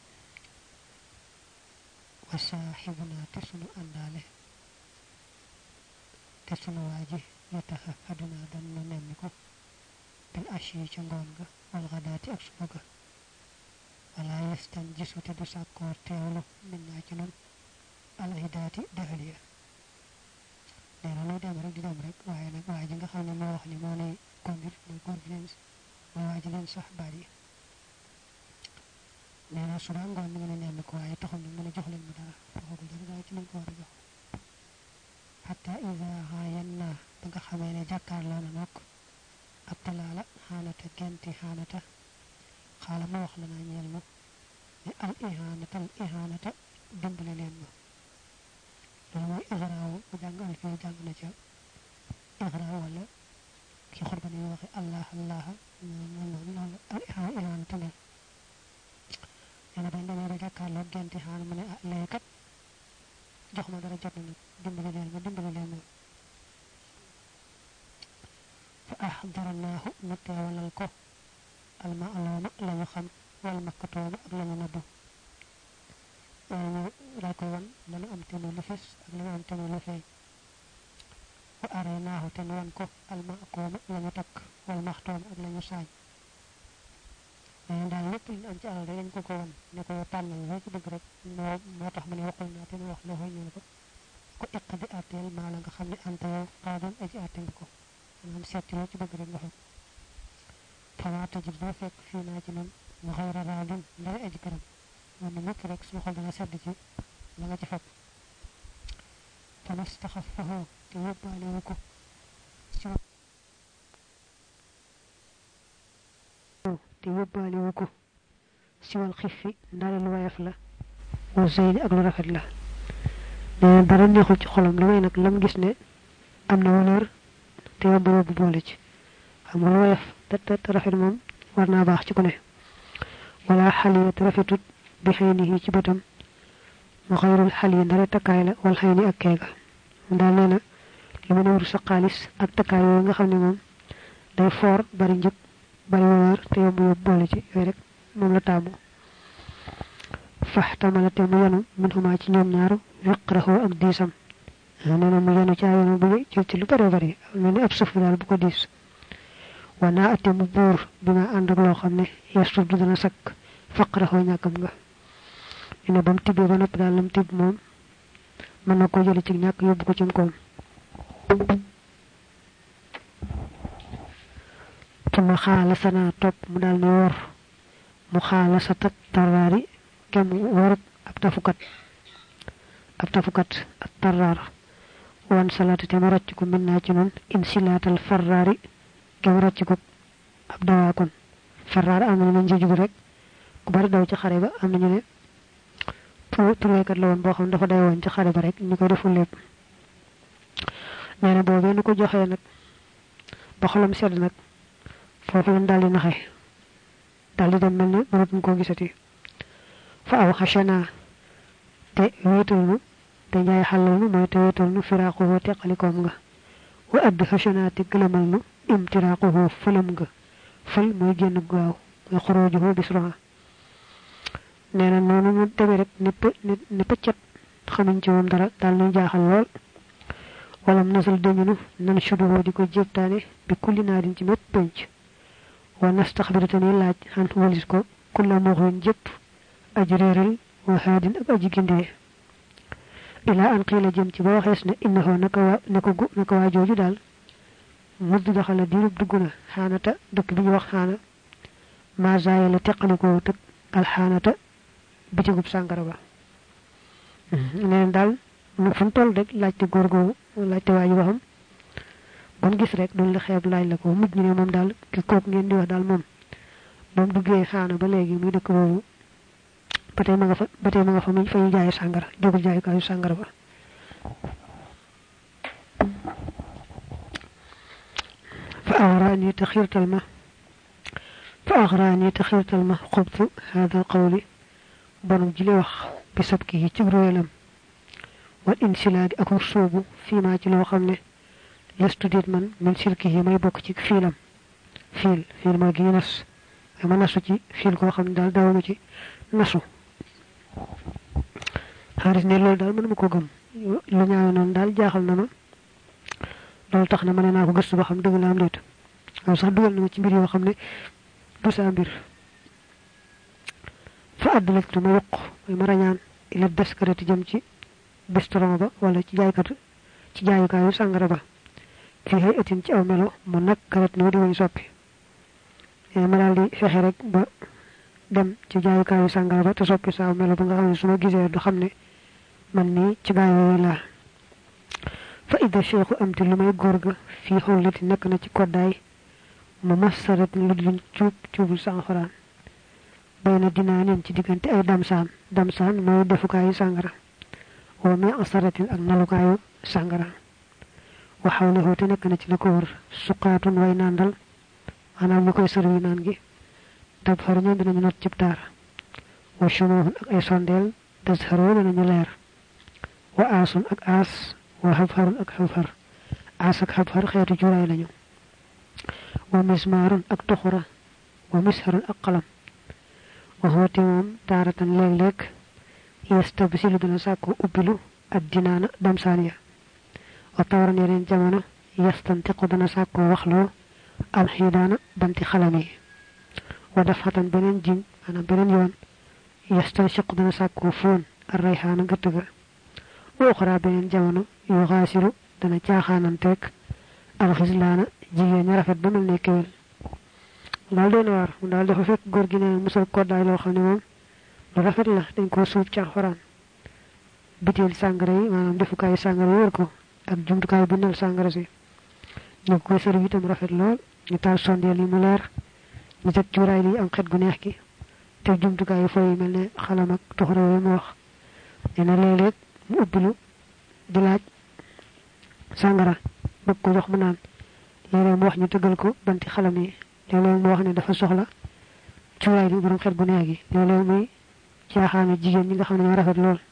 wa saaxibuna te sunu àndaale te sunu waa ji yataxa aduna dan nu nemmi ko bil ashi ca ngoon ga wal xadaati ak suba ga wala yestan gisu te du sàkkoor teewlu min naa ci nun alxidaati dahaliya nee na luy dem rek di dem rek waaye nag waa ji nga xam ne moo wax ni moo lay conduire mooy góor gi leen mooy waa ji leen sax baat yi nee na suba ngoon mi ngi ne nemmi ko waaye taxul nag mën a jox leen mu dara waxagul dara daal ci lañ ko war a jox xataa isa xaayan naa ba nga xamee ne jàkkaarloo na nokk ab talaala xaanata genti xaanata xaala ma wax la naa ñeel ma ne al ihanata al ihanata dimbale leen ma loolu mooy ixraaw bu jàng al fii jàng na ca ixraaw wala ki xurba ni waxe allah allah noonu noonu al ihanata mel nee na bañ demee ba jàkkaarloo genti xaan mu ne ah léegi kat jox ma dara jot na nag dimbale leen ma dimbale leen ma fa ahdarnaahu nu teewalal ko alma'luuma la ñu xam wal makkatuuma ak la ñu nëbbu ñu lay koy wan la ñu am te mu lu fes ak la ñu am te mu lu feeñ wa araynaahu te nu wan ko almaquuma la ñu takk wal maxtuuma ak la ñu saañ dañu daal lépp lu am ci alal dañ ko ko wan ne ko tànnal loo ci bëgg rek moo moo tax mu ne waxul naa te nu wax la ñu ko ko iq di àtteel maa la nga xam ne anta yow xaadoon aji àtte nga ko maanaam seeti loo ci bëgg rek nga xam fama tajib doo fekk fii naa ci noonu mu xayra raadin ndara aji karam moom ñëpp rek suñu xol dana sedd ci la nga ci fekk famastaxafahu te yóbbaale wu ko si te yóbbaale wu ko siwal xif fi ndara lu wayaf la wa zeyni ak lu rafet la nee dara neexul ci xolam lu may nag lam gis ne am na valeur te yomb yóbbu boole ci xam nga lu woyof te te rafet moom war naa baax ci ku ne wala xaliya te rafetut bi xëy ni ci bëtam mu xayrul xaliya ndara takkaay la wal xëy ni ak keega daal nee na li mu ne wuru sa xaalis ak takkaay yooyu nga xam ne moom day foor bari njëg bari valeur te yomb yóbbu boole ci yooyu rek moom la taamu fax tamala te mu yanu min xumaa ci ñoom ñaaru wiqraxoo ak diisam nee na mu yanu caa yanu bu jël ci lu bari bari mel ni ab suuf bi daal bu ko diis wa naa ate mu buur bi ma ànd ak loo xam ne yastuf du dana sakk faqraxoo ñàkkam nga ñu ne ba mu tibbee ba noppi daal lam tibb moom mën na koo jële ci ñàkk yóbbu ko ci koom tuma xaala sanaa topp mu daal ne wor mu xaala sa tat tarraari kem warut ab tafukat ab tafukat ak tarraar wan salaata te mu rocc ko mën naa ci noonu insilaatal farraari kem rocc ko ab dawaakon farraar am na ñu jiju rek ku bari daw ci xare ba am na ñu ne tureekat la woon boo xam dafa day woon ci xare ba rek ñu ko deful lépp nee na boobee nu ko joxee nag ba xolam sedd nag foofu lañ daal di naxe daal di dem mel ne mënatuñ koo gisati fa aw xasana te wéetal nu te njaay xàllal nu mooy te wéetal nu firaaquhu teqalikoom nga wa add xasana te gëlëmal nu imtiraaquhu fëlam nga fël mooy génn gaaw wa khurujuhu bisruha neena nonu mu tebe rek nepp nepp ciat xamuñ ci mom dara dal ñu jaaxal lool walam nasal dañu nan shudu diko jeptane bi kulli naadin ci mepp penc wa nastakhbiratani laaj han walis ko kullu mu'min jep ajrerel wa hadin ak aji ginde ila an qila jëm ci ba waxes ne innahu naka wa naka gu naka wa joju dal mudd daxala dirub duguna xanata dëkk bi ñu wax xana ma zaaya la teqaliko tek al xanata bitigub sangara ba neen dal mu fu tol rek laajte góor googu laajte waaji waxam bon gis rek duñ la xeeb laaj la ko mujj ne moom daal ki kook ngeen di wax daal moom moom duggee xaana ba léegi muy dëkk boobu ba tey ma nga fa ba tey ma nga fa muy fay jaay sangara jógul jaay kaayu sangara ba fa aghrani takhirtal ma fa aghrani takhirtal ma khubtu hada qawli bonum ji li wax bi sabki ci royelam wal insiladi ak soobu fi ma ci lo xamne lestu dit man min silki yi may bok ci filam fil fil ma gi nas ma nasu ci fil ko xamne dal dawuma ci nasu haris ne lol dal man ma ko gëm lu ñaaw non dal jaaxal na ma lol tax na mané na ko gëstu ba xam deug la am deet am sax dugal na ma ci mbir yo xamne du sa mbir fa adlaktu ma yaq ma rañaan ila daskarati jëm ci restaurant ba wala ci jaaykat ci jaayukaayu sangara ba fi hayatin ci aw melo mu nakkarat no di way soppi e ma dal di fexé rek ba dem ci jaayukaayu sangara ba te soppi sa aw melo ba nga xamne suma gisee du xamne man ni ci gaay la fa ida shaykhu amti lumay gorga fi hawlati nek na ci kodday mu masarat lu duñ ciub ciubu sanxaraan bayna dinaanin ci digante ay damsaan damsaan moy defukaayu sangara wa ma asaratil ak nalukaayu sangara wa hawlahu te nek na ci lako wër suqatun way nandal ana ñu koy sërwi naan gi tab xaru ñu dinañu not ci tar wa shumuhun ak ay sondel tasharu dinañu leer wa asun ak as wa hafharun ak hafhar as ak hafhar xeetu juray lañu wa mismarun ak tukhura wa misharun ak qalam wa huwa timam taratan leg leg yastabsilu dana sakku ubbilu ad-dinana damsaniya wa tawran yeneen jamono yastantiqu dana sakku waxlo al-hidana banti xalami wa dafatan benen jing ana benen yoon yastanshiqu dana sakku fon ar-rayhana gëttuga wa ukhra benen jamono yu ghasiru dana caaxanantek al-khizlana jigeen ñi rafet ba melne kewel dal doon war mu dal dafa fekk gor gi ne musal ko day lo xamne mom lu rafet la dañ ko suuf ci alquran bitel sangara yi manam defukay sangara wër ko ak jumtukay bu nal sangara ci ñu ko sëru itam rafet lool ñu taal sondel yi mu leer ñu tek cuuray li am xet gu neex ki te jumtukay fay melne xalam ak toxra yi mu wax dina leeg mu ubbilu di laaj sangara bëgg ko jox mu naan léeg mu wax ñu tëggal ko banti xalam yi léeg mu wax ne dafa soxla cuuray li borom xet gu neex gi léeg muy caaxaane jigéen ñi nga xam ne ñoo rafet lool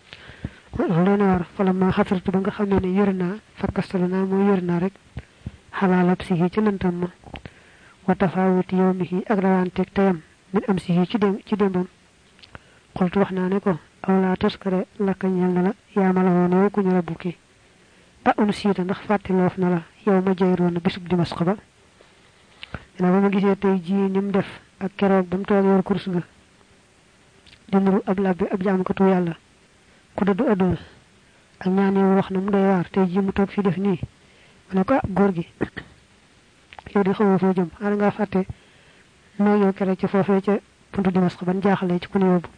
loolu war fala ma xatartu ba nga xam ne yorna fakkastalu naa mooy yorna rek xalaalab sihi ci lantam ma wa tafawuti yawmihi ak rawanteeg tayam min am sihi ci dem ci dembam xultu wax naa ne ko aw laa taskare lakka ñeel na la yaamala woon yow ku ñu rabbu ki ba un siita ndax fàttiloof na la yow ma jayroon bisub dimas ba dina ba ma gisee tey ji ñum def ak keroog ba mu toog yor kursu ga dinuru ab labbi ab jaamu ko tu yàlla ku dëddu aduna ak ñaan yow wax na mu doy waar tey ji mu toog fi def nii ma ne ko góor gi yow di xamoo foo jëm xaala nga fàtte noo yow kere ci foofee ca buntu dimas ban jaaxalee ci ku ne yóbbu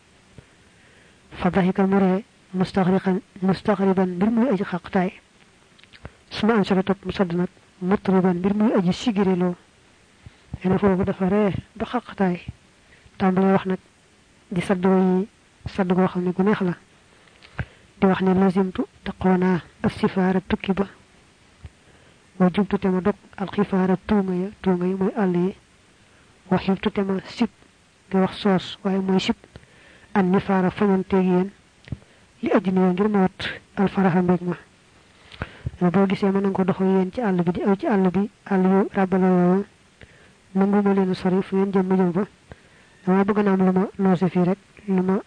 fa daxika mu ree mustaxriqan mustaxriban mbir muy aji xaqtaay suma am sara topp mu sadd nag mutriban mbir muy aji sigiriloo ene foofu dafa ree ba xaqtaay tàmbalee wax nag di saddoo yi sadd goo xam ne gu neex la di wax ne lazimtu taqoonaa ak sifaara tukki ba wa jubtu te ma dog alxifaara tuunga ya tuunga yi mooy àll yi wa xibtu te ma sib di wax soos waaye mooy sib an nifaara fañanteeg yéen li ajjinoo ngir ma wat alfaraxa mbég ma dana boo gisee mën nga ko doxal yéen ci àll bi di aw ci àll bi àll yu ràbbaloo yooyu nangu ma leen sori fu ngeen jëm ma jëm ba dama bëgg na am luma noose fi rek luma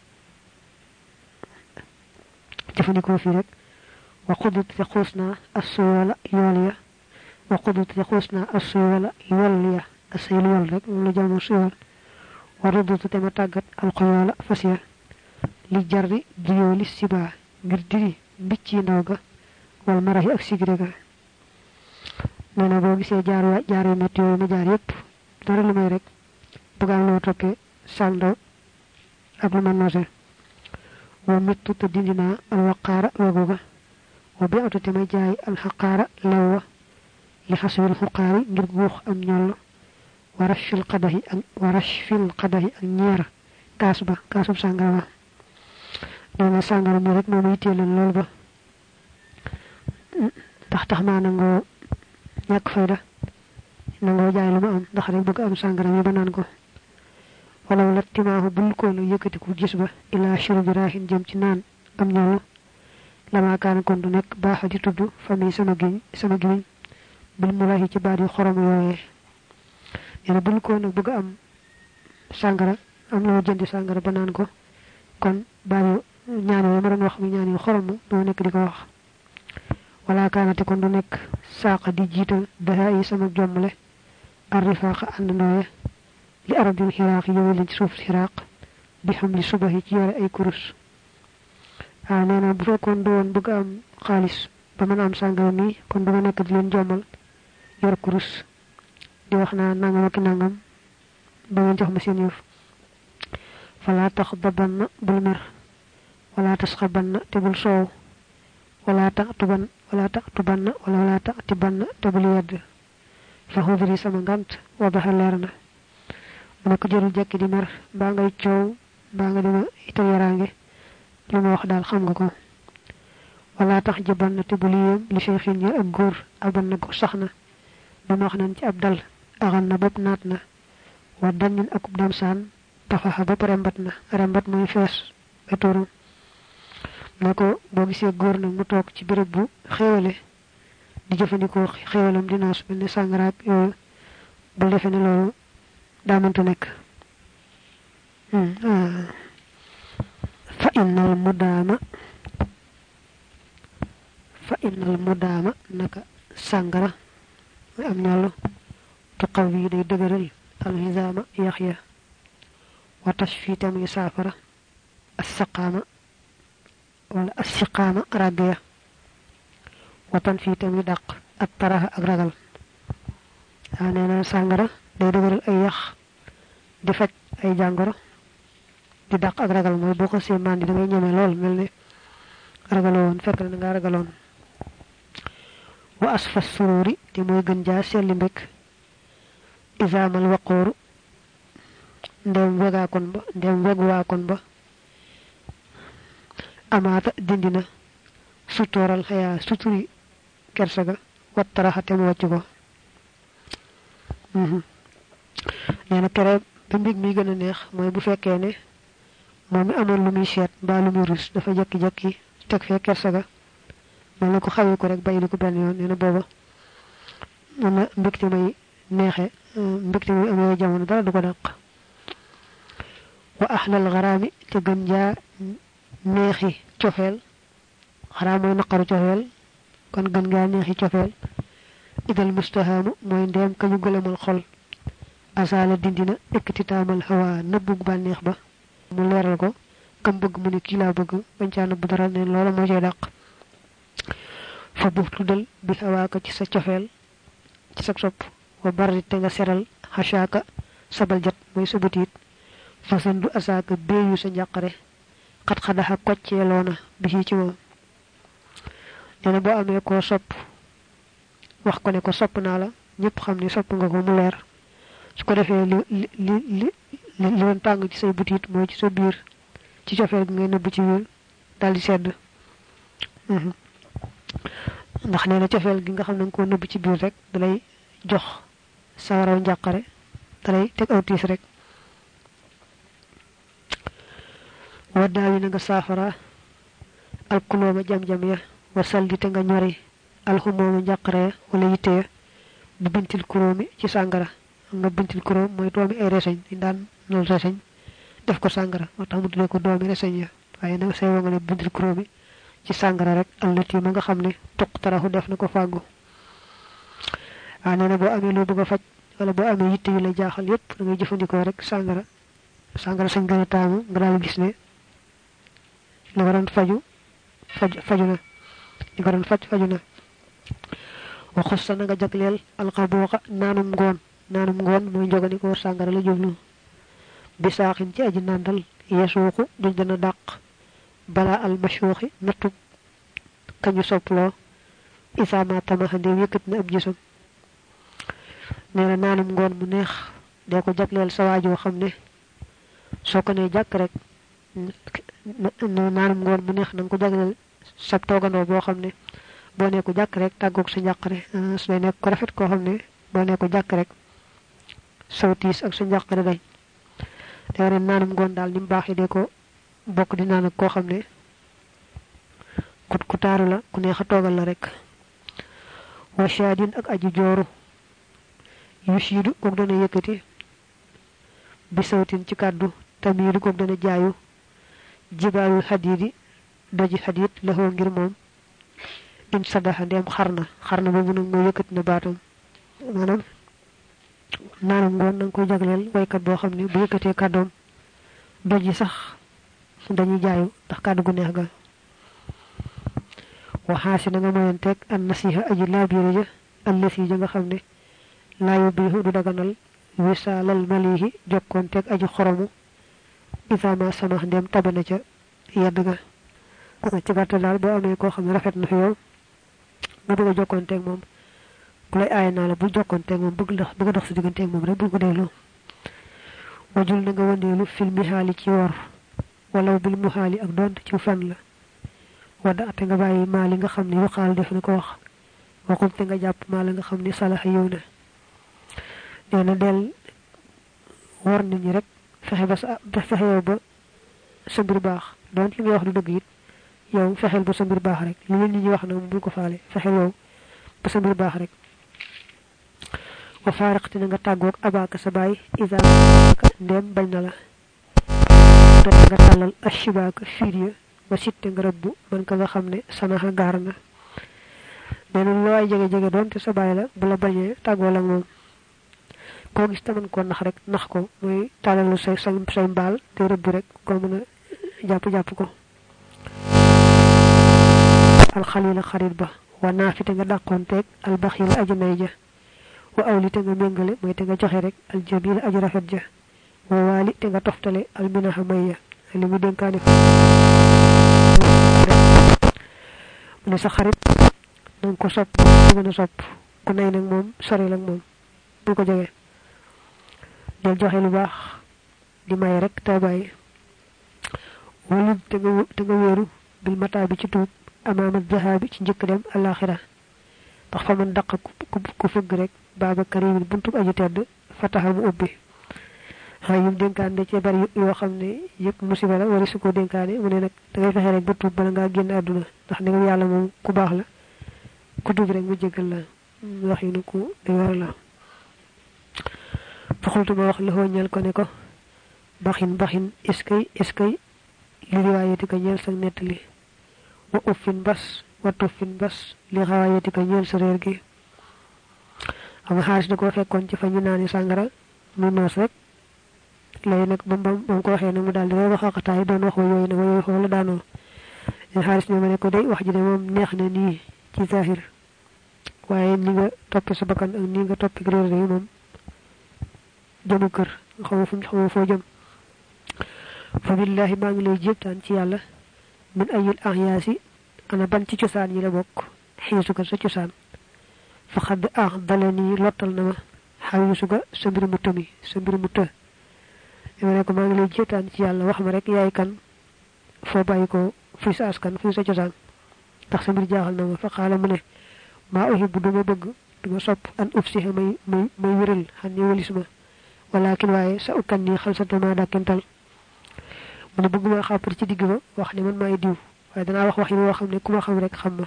jëfandikoo fi rek wa qudut fi khusna as-suwala yoliya wa qudut fi khusna as-suwala yoliya asayl yol rek lu jamu suwal wa rudut te ma tagat al-quyala fasiya li jarri diyoli siba ngir diri bicci ndaw ga wal marahi ak sigire ga nana bo gisee jaar wa jaar yu metti yu ma jaar yépp dara lu may rek bëgg am lo toppee saldo ak lu ma noose wa mittu te dindina al waqara wagoga wa bi'atu te may jaay al haqara lawa li hasbil huqari ngir guux am ñol wa rashfil qadahi ak wa rashfil qadahi ak ñeera kasba kasub sangara dana sangara mi rek mo may téelal lool ba tax tax ma nango ñak fayda nango jaay lu ma am ndax rek bëgg am sangara mi ba naan ko wala wala timaahu bul ko lu yëkëti ko gis ba ila shurbi rahin jëm ci naan am ñolo lama kaan kon du nek baaxa di tuddu fami sama giñ sama giñ bul mulahi ci baadi xorom yoyé ene bul ko nak bëgg am sangara am lo jënd sangara ba naan ko kon baadi ñaan yi ma doon wax mi ñaan yi xorom do nek diko wax wala kaanate kon du nek saaqa di jiital daha yi sama jommale arrifaqa and ndoye li arabul hiraq yowel ci suuf hiraq bi xam li subahi ci yore ay kurus ah neena bu fekkon do won bëgg am xaalis ba mën am sangam ni kon dama nekk di leen jommal yor kurus di wax na nangam ak nangam ba ngeen jox ma seen yëf fala taxdabanna bul mer wala tasxabanna te bul soow wala taqtuban wala taqtubanna wala wala taqtibanna te bul yedd fa xudri sama ngant wa baxa leerna mu ko jëru jekki di mer ba ngay ciow ba nga dima ita yarange lu ma wax dal xam nga ko wala tax jabanna te bul yem li cheikhin ya ak góor aban na ko saxna ba ma wax nañ ci ab dal axan na bopp naat na wa dañin akub damsaan tafaxa bopp rembat na rembat muy fees eturu nako bo gisee góor nag mu toog ci béréb bu xéewale di jëfandikoo xéewalam di noos mel ne sàngaraak yooyu bul defe ne loolu daa mënta nekk fa innal mudaama fa innal mudaama naka sàngara muy am ñollu tuqaw yi day dëgëral alhizaama yaxya wa tashfi tamuy saafara as-saqaama wala as-siqaama rabiya wa tanfi tamuy dàq ak taraha ak ragal yaa neena sàngara day dëgëral ay yax di faj ay jàngoro di dàq ak ragal mooy boo ko see mandi da ngay ñeme lool mel ne ragaloon fekk na nga ragaloon wa asfa sururi te mooy gën jaa selli mbek izaamal waqooru ndem wegaa kon ba ndem weg waa kon ba amaata dindina sutooral xayaa suturi kersaga wattaraxa te mu wàcc ko neena kere ba mbig mi gën a neex mooy bu fekkee ne moom mi amoon lu muy seet mbaa lu muy rus dafa jekki-jekki teg fee kersaga mel na ko xawee ko rek bàyyi ko benn yoon neena booba mën na mbégte may neexe mbégte muy amee jamono dara du ko dàq wa ahlal garaami te gën jaa neexi cofeel xaraam mooy naqaru cofeel kon gën gaa neexi cofeel idal mustahaamu mooy ndeem ka ñu gëlamal xol asala dindina ekkititamal hawa nëbbug bànneex ba mu leeral ko kam bëgg mu ne kii laa bëgg bañ caa nëbb dara ne loola moo cay dàq fa bu tuddal bi hawaaka ci sa cofeel ci sa sopp wa bari te nga seral xasaaka sabal jat mooy sa butiit fa sandu asaaka beeyu sa njàqare xat xadaxa kocceeloona bi ci moom neena boo amee koo sopp wax ko ne ko sopp naa la ñëpp xam ne sopp nga ko mu leer su ko defee li li li li doon tàng ci say butiit mooy ci sa biir ci cofeel gi ngay nëbb ci biir daal di sedd ndax nee na cofeel gi nga xam ne nga ko nëbb ci biir rek dalay jox sa waraw njàqare dalay teg aw tiis rek waddaawi na nga saafara alkulooma jam-jam ya wa saldi te nga ñori alxumooma njàqare ya wala yitte ya bu bintil kuróomi ci sàngara nga bintil kuróom mooy doomi ay reseñ di daan nal reseñ def ko sangara moo tax mu tuddee ko doomi reseñ ya waaye nag say nga ne bindil kuróomi ci sangara rek allati ma nga xam ne tuq taraxu def na ko fàggu ah nee na boo amee loo bëgg a faj wala boo amee yitte yu la jaaxal yépp da ngay jëfandikoo rek sangara sangara sañ gën a taamu nga daal gis ne la waroon faju faj faju na li nga doon faj faju na wa xussa na nga jagleel alxabooxa naanum ngoon naanum ngoon mooy njoganikoo sangara la jublu bi saaxin ci aji nàndal yesuuxu duñ dana dàq bala al mashuuxi nattu kañu sopploo isaama tamaxande yëkkat na ab gisam nee na naanum ngoon mu neex dee ko jagleel sa waajoo xam ne soo ko nee jàkk rek naanum ngoon mu neex na nga ko jagleel sab toogandoo boo xam ne boo nee ko jàkk rek tàggoog sa njàqare su dee nekk ko rafet koo xam ne boo nee ko jàkk rek saw tiis ak sa njàqare dañ te ren naanum ngoon daal ni mu baaxee dee ko bokk di naan ak koo xam ne kut ku taaru la ku neex a toogal la rek wa shaadin ak aji jooru yushidu kook dana yëkkati bi sawtin ci kàddu tamiidu kook dana jaayu jibaalul xadiidi doji xadiid la xoo ngir moom in sadaxa ndeem xarna xarna boobu nag moo yëkkati na baatam maanaam naanum ngoon na nga koy jagleel waykat boo xam ne bu yëkkatee kàddoom doj yi sax dañuy jaayu ndax kàddu gu neex ga waxaasi na nga moyanteeg an nasiha aji laabiire ja allasi ja nga xam ne laayu biixu du daganal wisaalal malihi jokkoonteeg aji xoromu isama samax ndem tabana ca yedd ga ci gàttal daal boo amee koo xam ne rafet na fi yow nga bëgg a jokkoonteeg moom ku lay aaye naa la bul jokkoonteeg moom bëgg dox bëgg dox sa digganteeg moom rek bul ko déglu wajul na nga wandeelu fil mihaali ci wor wala bil muhaali ak doonte ci fan la wada ate nga bàyyi maa li nga xam ne yu xaal def na ko wax waxum te nga jàpp maa la nga xam ne salaxa yow na nee na del war nit ñi rek fexe ba sa fexe yow ba sa mbir baax doon li ngay wax du dëgg it yow fexeel ba sa mbir baax rek li leen nit ñi wax na bul ko faale fexeel yow ba sa mbir baax rek wa faariqti na nga tàggoog abaaka sa baay isa ndem bañ na la te nga tàllal ashibaaka fiir ya ba sitte nga rëbbu man ka nga xam ne sanaxa gaar na nee na loo ay jege-jege doon te sa baay la bu la bañee tàggoo la moom koo gis te mën koo nax rek nax ko muy tàllalu say say say mbaal te rëbbu rek ko mën a jàpp-jàpp ko alxalila xarit ba wa naafi te nga dàqoonteeg albaxila aji nay ja wa awli te nga méngale mooy te nga joxe rek aljabila aji rafet ja wa waali te nga toftale alminaxa may ya li mu dénkaane mu ne sa xarit na nga ko sopp ko gën a sopp ku nay nag moom sori lag moom bul ko jege del joxe lu baax di may rek te bàyyi walub te nga te nga wéeru bil mataa bi ci tuub amaama zahabi ci njëkk dem alaxira ndax fa man daq ku fëgg rek baaba karimin buntub aji tedd fataxa mu ubbi xay yum dénkaan da cee bari yoo xam ne yëpp musiba la wari su ko dénkaane mu ne nag da ngay fexe rek ba tuub bala ngaa génn àdduna ndax ne yàlla moom ku baax la ku tuub rek mu jégal la wax yi nu ku day war la faxultu ma wax la ñal ko ne ko baxin baxin eskay eskay li riwaayati ko ñeel sa nettali wa uffin bas wa tuffin bas li xawaayati ko ñeel sa réer gi xam nga xaalis da koo fekkoon ci fa ñu naani sàngara muy noos rek lay nag ba mu ko waxee nag mu daal di wax xaqataay doon wax wa yooyu nag wa yooyu foofu la daanoo leen xaalis ne ma ne ko day wax ji de moom neex na nii ci zahir waaye ni nga toppe sa bakkan ak ni nga toppe réer yi moom jëmu kër xaw ma fu xaw ma foo jëm fa billahi maa ngi lay jéptaan ci yàlla min ayul ahyaasi ana ban ci cosaan yi la bokk xiisuka sa cosaan fa xadd ah dala nii lottal na ma xawisuka sa mbir mu tëmi sa mbir mu të dama ne ko maa ngi lay jéptaan ci yàlla wax ma rek yaay kan foo bàyyi ko fii sa askan fii sa cosaan ndax sa mbir jaaxal na ma fa xaala mu ne maa uhibbu duma bëgg duma sopp an ufsiha may may may wéral xan ni walis ma walakin waaye sa ukkan nii xal sa dama dàkkental mu ne bëgguma xàppar ci digg ba wax ne man maay diw waaye danaa wax wax yi woo xam ne ku ma xam rek xam ma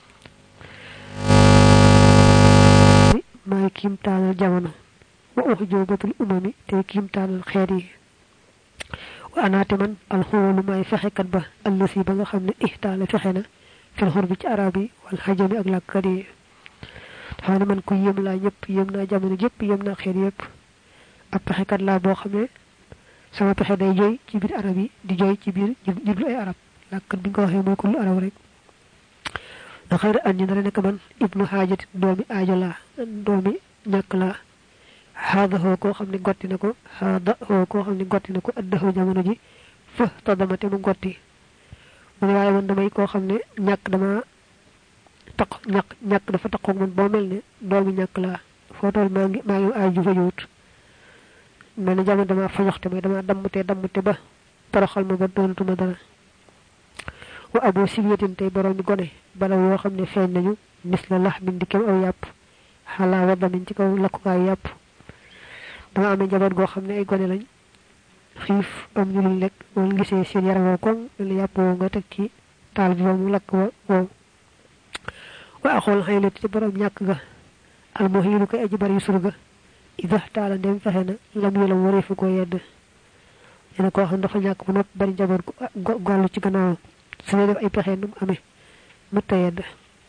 maay kiimtaanal jamono wa uxjoobatul umami tey kiimtaanal xeet yi wa anaate man alxuwalu may fexekat ba allasi ba nga xam ne ihtaala fexe na fil xur bi ci arab yi wal xajami ak làkkat yi dafa ne man ku yëm laa ñëpp yëm naa jamono yëpp yëm naa xeet yëpp ab fexekat laa boo xam ne sama pexe day jooy ci biir arab yi di jooy ci biir ñu dul ay arab làkkat bi nga ko waxee mooy kullu arab rek da xëy na andi na nekk man ibnu xaajati doomi aajo laa doomi ñàkk laa xaada xoo koo xam ne gotti na ko xaada xoo koo xam ne gotti na ko addaxoo jamono ji fa tadamate mu gotti mu ne waaye man damay koo xam ne ñàkk dama taq ñàkk ñàkk dafa taqoog man boo mel ne doomi ñàkk laa foo toll maa ngi maa ngi aay ju fa jowut mel ne jamono dama fajoxte mooy dama dammute dammute ba toroxal ma ba doonatuma dara wa abu sibiyatin tey borom mi gone bala yoo xam ne feeñ nañu mis la lax min di kem aw yàpp xalaa waddamin ci kaw lakkukaay yàpp dama amee njaboot goo xam ne ay gone lañ xiif am ñu luñ lekk wala gisee seen yaram woo koŋ lu yàpp woo nga teg ci taal bi ba mu lakk wa wow wa axool xaylet ci borom ñàkk ga almuhiilu koy aji bari surga ida taala ndem fexe na lam yelam wareefu ko yedd yene koo xam dafa ñàkk bu nopp bari njaboot gu gàllu ci gannaaw su ne def ay pexe nu mu amee mëtta yedd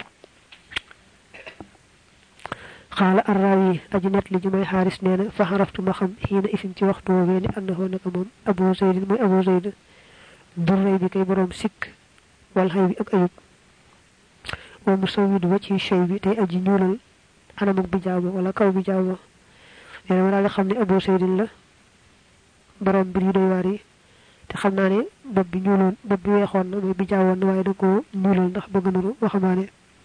xaala arraawi aji net li ji may xaaris nee na fa xaraftu ma xam xiina isin ci waxtu woowee ni àndaxoo naka moom abu zaydin mooy abu zayd durrey bi kay boroom sikk wal xay bi ak ayub wa mu sawidu wa ci chey bi tey aji ñuulal anamuk bi jaaw ba wala kaw bi jaaw ba nee na ma daal nga xam ne abu zaydin la boroom mbir yu doy waar yi te xam naa ne bopp bi ñuuloon bopp bi weexoon na mooy bi jaawoon na waaye da koo ñuulal ndax bëgg nuru waxamaane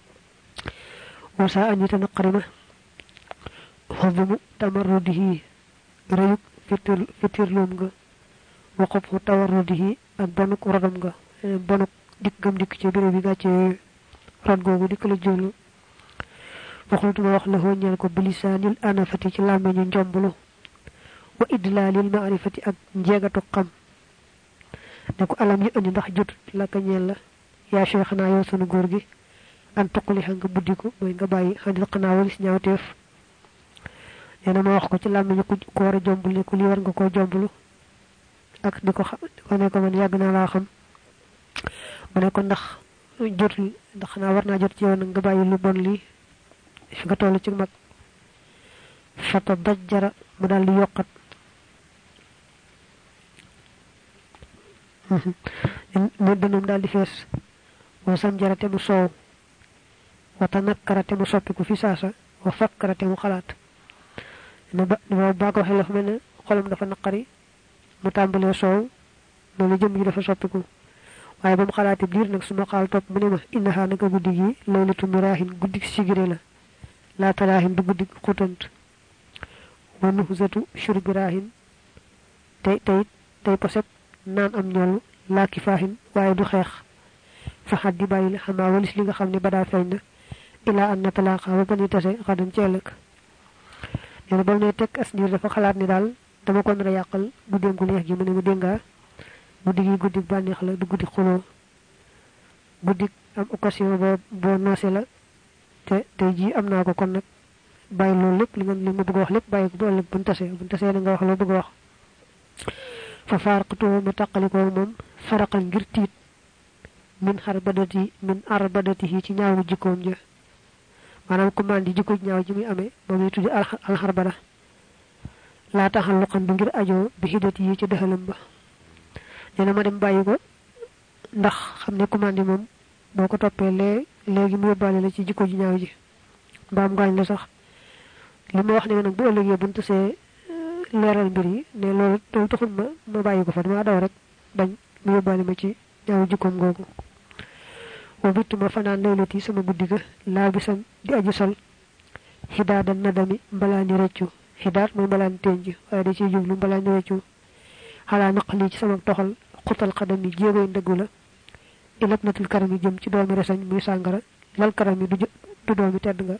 wasa añu te naqari ma xobumu tamarrudihi rëyuk fitir fitirloom nga waxub fu tawarrudihi ak bonuk rodam nga bonuk dikk gam dikk ci béréb bi gàcce yooyu rod googu dikk la jóolu waxultuma wax la ñeel ko bilisaanil anafati ci làmmeñu njomblu wa idlaalil maarifati ak njeegatu xam ne ko alam yi andi ndax jot la ka ñeel la yaa cheikh naa yow sunu góor gi an tuqali xa nga buddiku mooy nga bàyyi xandil xanaa walis ñaawteef nee na ma wax ko ci làmmiñu ku ko war a jombul ne ku li war nga koo jombulu ak di ko xam ko ne ko man yàgg naa laa xam mu ne ko ndax jotul ndax xanaa war naa jot ci yow nag nga bàyyi lu bon lii fi nga toll ci mag fata dajjara mu daal di yokkat mu dënum daal di fees wa sanjara te mu soow wa tanakkara te mu soppiku fi saasa wa fakkara te mu xalaat ne ba ba ko waxee la fa mel ne xolam dafa naqari mu tàmbalee soow loolu jëm yi dafa soppiku waaye ba mu xalaati biir nag suma xaal topp mu ne ma innaha naka guddi gi laylatu miraahin guddi sigiré la laa taraahin du guddi xutant wa nuhzatu shurbiraahin tey tey tey poseb naan am ñoll laa kifaahin waaye du xeex fa xat di bàyyi la xamaa walis li nga xam ne ba daa feeñ na ilaa an natalaaqa ba ba ni tase xadan ci ëllëg nee na ba mu ne teg as niir dafa xalaat ni daal dama ko nar a yàqal guddeem gu neex gi mu ne ma déngaa guddi gi guddi bànneex la du guddi xuloo guddi am occasion boo boo noose la te tey jii am naa ko kon nag bàyyi loolu lépp li nga li ma bëgg a wax lépp bàyyi ko ba ëllëg buñ tasee buñ tasee la nga wax loo bëgg a wax fa faarqatuhu ma tàqalikoo moom faraqal ngir tiit min xarbadati min arbadatihi ci ñaawu jikkoom ja maanaam commande di jikko ñaaw ji muy amee moom lay tuddi alxarbada laa taxal lu xam bi ngir ajoo bi xidati yi ci dexalam ba nee na ma dem bàyyi ko ndax xam ne commande moom boo ko toppee lee léegi mu yóbbaale la ci jikko ji ñaaw ji mbaam gaañ la sax li ma wax ne nag bu ëllëgee buñ tasee leeral mbir yi ne loolu loolu taxul ma ma bàyyi ko fa dama daw rek bañ mu yóbbaale ma ci ñaaw jikkoom googu wa bittu ma fanaan laylati sama guddi ga laa bisam di aju sol xidaada nadami mbalaani rëccu xidaat mooy mbalaani tenj waaye da ciy jublu mbalaani rëccu xalaa naqali ci sama toxal xutal xadam yi jéegoy ndëggu la ilab natul karam yi jëm ci doomi resañ muy sàngara lal karam yi du du doomi tedd nga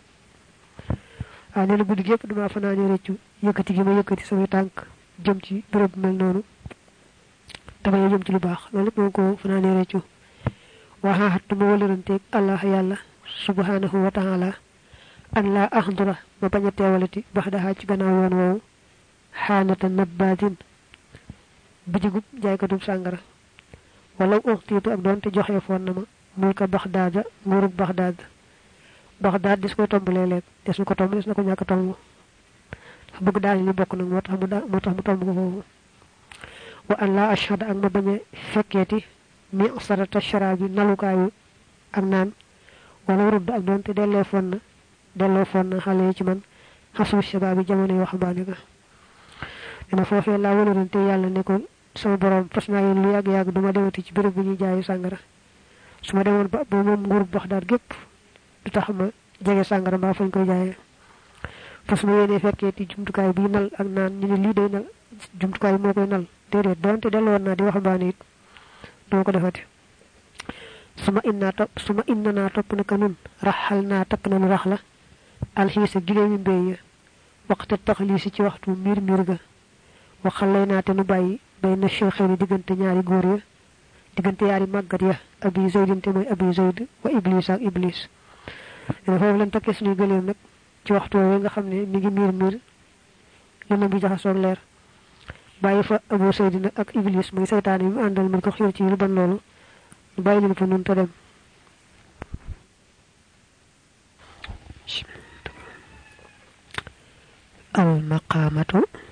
waaw nee na guddi gi yëpp dama fanaane rëccu yëkkati gi ma yëkkati samay tànk jëm ci béréb bu mel noonu dama jëm ci lu baax loolu lépp moo ko fanaane rëccu waxaa xat ma wëlëranteeg allah yàlla subhanahu wa taala an laa axdura ma bañ a teewalati bax daxaa ci gannaaw yoon woowu xaanata nabbaatin bitigub jaaykatub sàngara wala uxtiitu ak doonte joxe foon na ma mulka Baxdaada nguurug Baxdaad Baxdaad dis koy tomb léeg-léeg des na ko tomb des na ko ñàkk tomb bëgg daal li bokk nag moo tax mu moo tax mu tomb ko foofu wa an laa ashhada ak ma bañ a fekkeeti mi sarata sharabi nalukaayu ak naan wala rudd ak doonte delloo foon na delloo foon na xale yi ci man xasu shabaab yi jamono yoo xambaane ga dina foofee laa wëlërante yàlla ne ko sama borom fas naa yéen lu yàgg yàgg duma demati ci béréb bu ñuy jaayu sàngara su ma demoon ba ba moom nguurub Baxdaad gépp du tax ma jege sàngara mbaa fañ koy jaayee fas ma yéene fekkee ti jumtukaay bii nal ak naan ñu ne lii day nal jumtukaay moo koy nal déedéet doonte delloon naa di waxambaane it doo ko defati suma inna topp suma inna naa topp naka nun raxal naa takk na lu rax la alxiisa giléemi mbéy ya waxte taxaliisi ci waxtu miir miir ga waxal lay naa te nu bàyyi bay na cheikheeni diggante ñaari góor ya diggante yaari màggat ya abi zaydin te mooy abi zayd wa iblis ak iblis dina foofu leen takkee suñuy gëléem nag ci waxtu woowu nga xam ne mi ngi miir miir lëndëm bi jaxasoog leer bàyyi fa abu zaydin ak iblis muy seytaane yi mu àndal mën ko xiir ci lu ban loolu bàyyi leen fa nun te dem al maqaamatu